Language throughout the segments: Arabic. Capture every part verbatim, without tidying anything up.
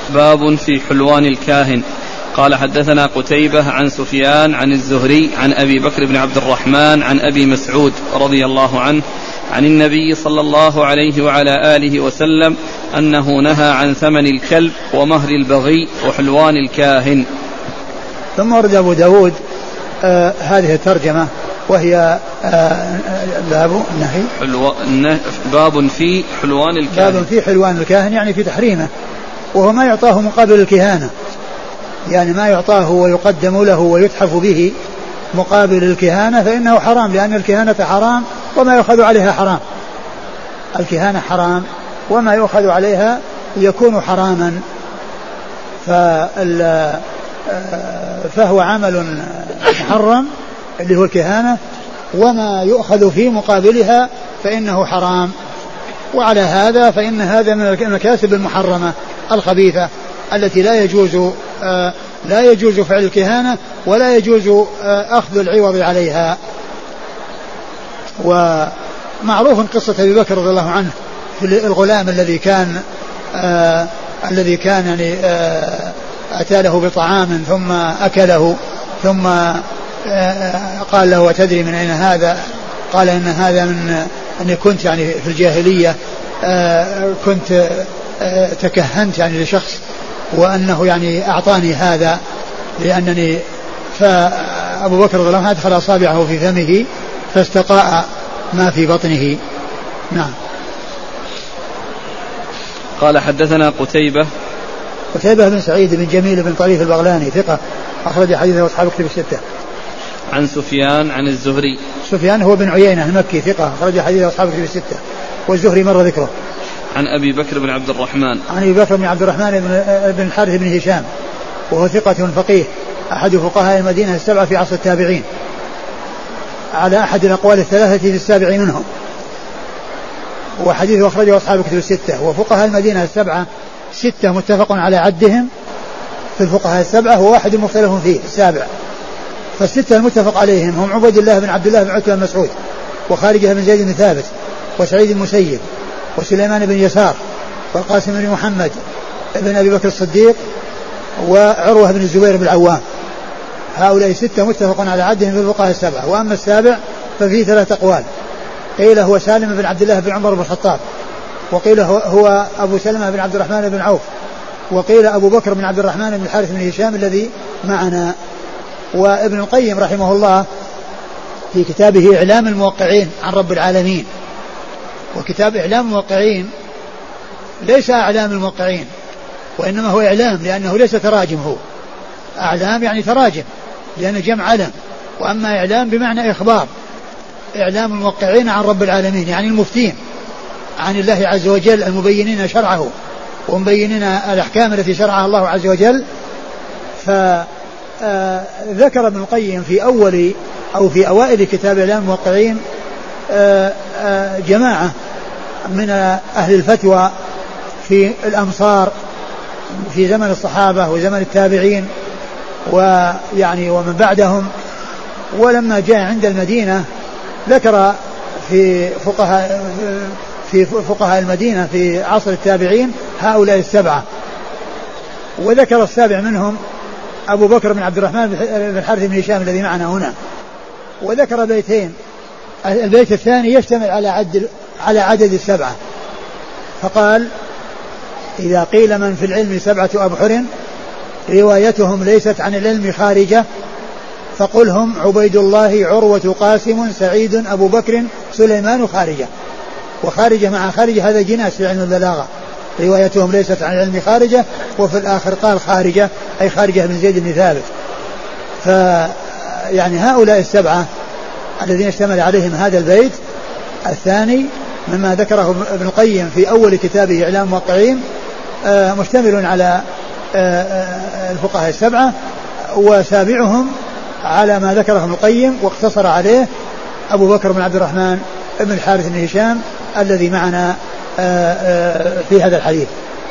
باب في حلوان الكاهن. قال حدثنا قتيبة عن سفيان عن الزهري عن أبي بكر بن عبد الرحمن عن أبي مسعود رضي الله عنه عن النبي صلى الله عليه وعلى آله وسلم أنه نهى عن ثمن الكلب ومهر البغي وحلوان الكاهن. ثم ورد أبو داود آه هذه الترجمة وهي آه باب النهي حلو... باب في حلوان الكاهن. باب في حلوان الكاهن يعني في تحريمه، وهو ما يعطاه مقابل الكهانة، يعني ما يعطاه ويقدم له ويتحف به مقابل الكهانة فإنه حرام، لأن الكهانة حرام وما يؤخذ عليها حرام. الكهانة حرام وما يؤخذ عليها يكون حراما. فهو عمل محرم اللي هو الكهانة، وما يؤخذ في مقابلها فإنه حرام. وعلى هذا فإن هذا من المكاسب المحرمة الخبيثة التي لا يجوز آه لا يجوز فعل الكهانة ولا يجوز آه أخذ العوض عليها. ومعروف قصة أبي بكر رضي الله عنه في الغلام الذي كان آه الذي كان يعني آه أتى له بطعام ثم أكله، ثم آه قال له وتدري من أين هذا؟ قال إن هذا من أني كنت يعني في الجاهلية آه كنت آه تكهنت يعني لشخص، وأنه يعني أعطاني هذا لأنني. فأبو بكر رضي الله عنه أدخل أصابعه في فمه فاستقاء ما في بطنه. نعم. قال حدثنا قتيبة قتيبة بن سعيد بن جميل بن طريف البغلاني ثقة أخرج حديثه أصحاب كتب الستة. عن سفيان عن الزهري. سفيان هو بن عيينة المكي ثقة أخرج حديثه أصحاب كتب الستة، والزهري مر ذكره. عن أبي بكر بن عبد الرحمن. عن أبي بكر بن عبد الرحمن بن الحارث بن هشام وهو ثقة فقيه أحد فقهاء المدينة السبعة في عصر التابعين، على أحد الأقوال الثلاثة في السابع منهم، وحديثه أخرجه أصحاب كتب الستة. وفقهاء المدينة السبعة ستة متفق على عدهم في الفقهاء السبعة وواحد مختلف فيه السابع. فالستة المتفق عليهم هم عبيد الله بن عبد الله بن عتبة بن مسعود، وخارجة بن زيد بن ثابت، وسعيد المسيب، وسليمان بن يسار، والقاسم بن محمد بن أبي بكر الصديق، وعروة بن الزبير بن العوام. هؤلاء ستة متفق على عدهم في الفقهاء السبعة. وأما السابع ففيه ثلاث أقوال، قيل هو سالم بن عبد الله بن عمر بن الخطاب، وقيل هو أبو سلمة بن عبد الرحمن بن عوف، وقيل أبو بكر بن عبد الرحمن بن الحارث بن هشام الذي معنا. وابن القيم رحمه الله في كتابه إعلام الموقعين عن رب العالمين، وكتاب إعلام الموقعين ليس أعلام الموقعين وإنما هو إعلام، لأنه ليس تراجم، هو أعلام يعني تراجم لأنه جمع علم، وأما إعلام بمعنى إخبار. إعلام الموقعين عن رب العالمين يعني المفتين عن الله عز وجل المبينين شرعه ومبينين الأحكام التي شرعها الله عز وجل. فذكر ابن القيم في أول أو في أوائل كتاب إعلام الموقعين جماعة من أهل الفتوى في الأمصار في زمن الصحابة وزمن التابعين ويعني ومن بعدهم. ولما جاء عند المدينة ذكر في فقهاء في فقهاء المدينة في عصر التابعين هؤلاء السبعة، وذكر السابع منهم أبو بكر بن عبد الرحمن بن الحارث بن هشام الذي معنا هنا، وذكر بيتين. البيت الثاني يشتمل على عدد على عدد السبعة، فقال إذا قيل من في العلم سبعة أبحر روايتهم ليست عن العلم خارجة فقل هم عبيد الله عروة قاسم سعيد أبو بكر سليمان خارجة. وخارجة مع خارجة هذا جناس في علم البلاغة، روايتهم ليست عن العلم خارجة، وفي الآخر قال خارجة أي خارجة بن زيد بن ثابت. فيعني هؤلاء السبعة الذين اشتمل عليهم هذا البيت الثاني مما ذكره ابن القيم في أول كتابه إعلام الموقعين مشتمل على الفقهاء السبعة، وسابعهم على ما ذكره ابن القيم واقتصر عليه أبو بكر بن عبد الرحمن بن الحارث بن هشام الذي معنا في هذا الحديث.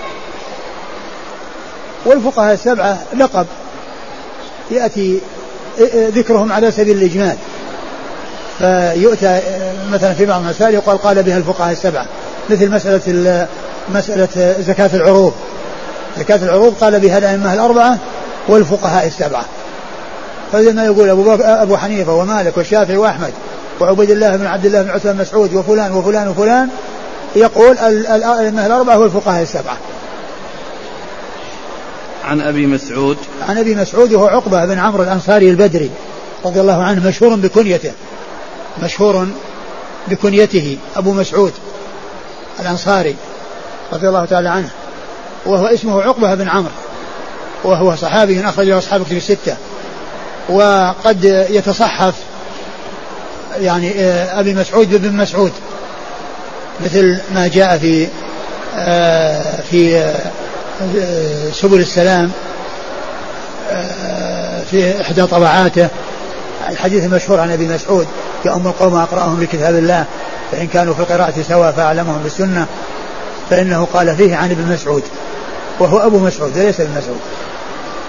والفقهاء السبعة لقب يأتي ذكرهم على سبيل الإجمال، فيؤتى مثلا في بعض المسائل يقال قال بها الفقهاء السبعة، مثل مسألة مسألة زكاة العروض زكاة العروض قال بها الأئمة الأربعة والفقهاء السبعة. فلما يقول أبو, أبو حنيفة ومالك والشافعي وأحمد وعبيد الله بن عبد الله بن عثمان بن مسعود وفلان وفلان وفلان يقول الأئمة الأربعة والفقهاء السبعة. عن أبي مسعود عن أبي مسعود وهو عقبة بن عمرو الأنصاري البدري رضي الله عنه مشهور بكنيته مشهور بكنيته أبو مسعود الأنصاري رضي الله تعالى عنه وهو اسمه عقبة بن عمرو وهو صحابي أخرج له أصحاب كتب الستة وقد يتصحف يعني أبي مسعود بن مسعود مثل ما جاء في في سبل السلام في إحدى طبعاته الحديث المشهور عن أبي مسعود يؤم القوم أقرأهم لكتاب الله فإن كانوا في القراءة سواء فأعلمهم بالسنة فإنه قال فيه عن ابن مسعود وهو أبو مسعود وليس ابن مسعود.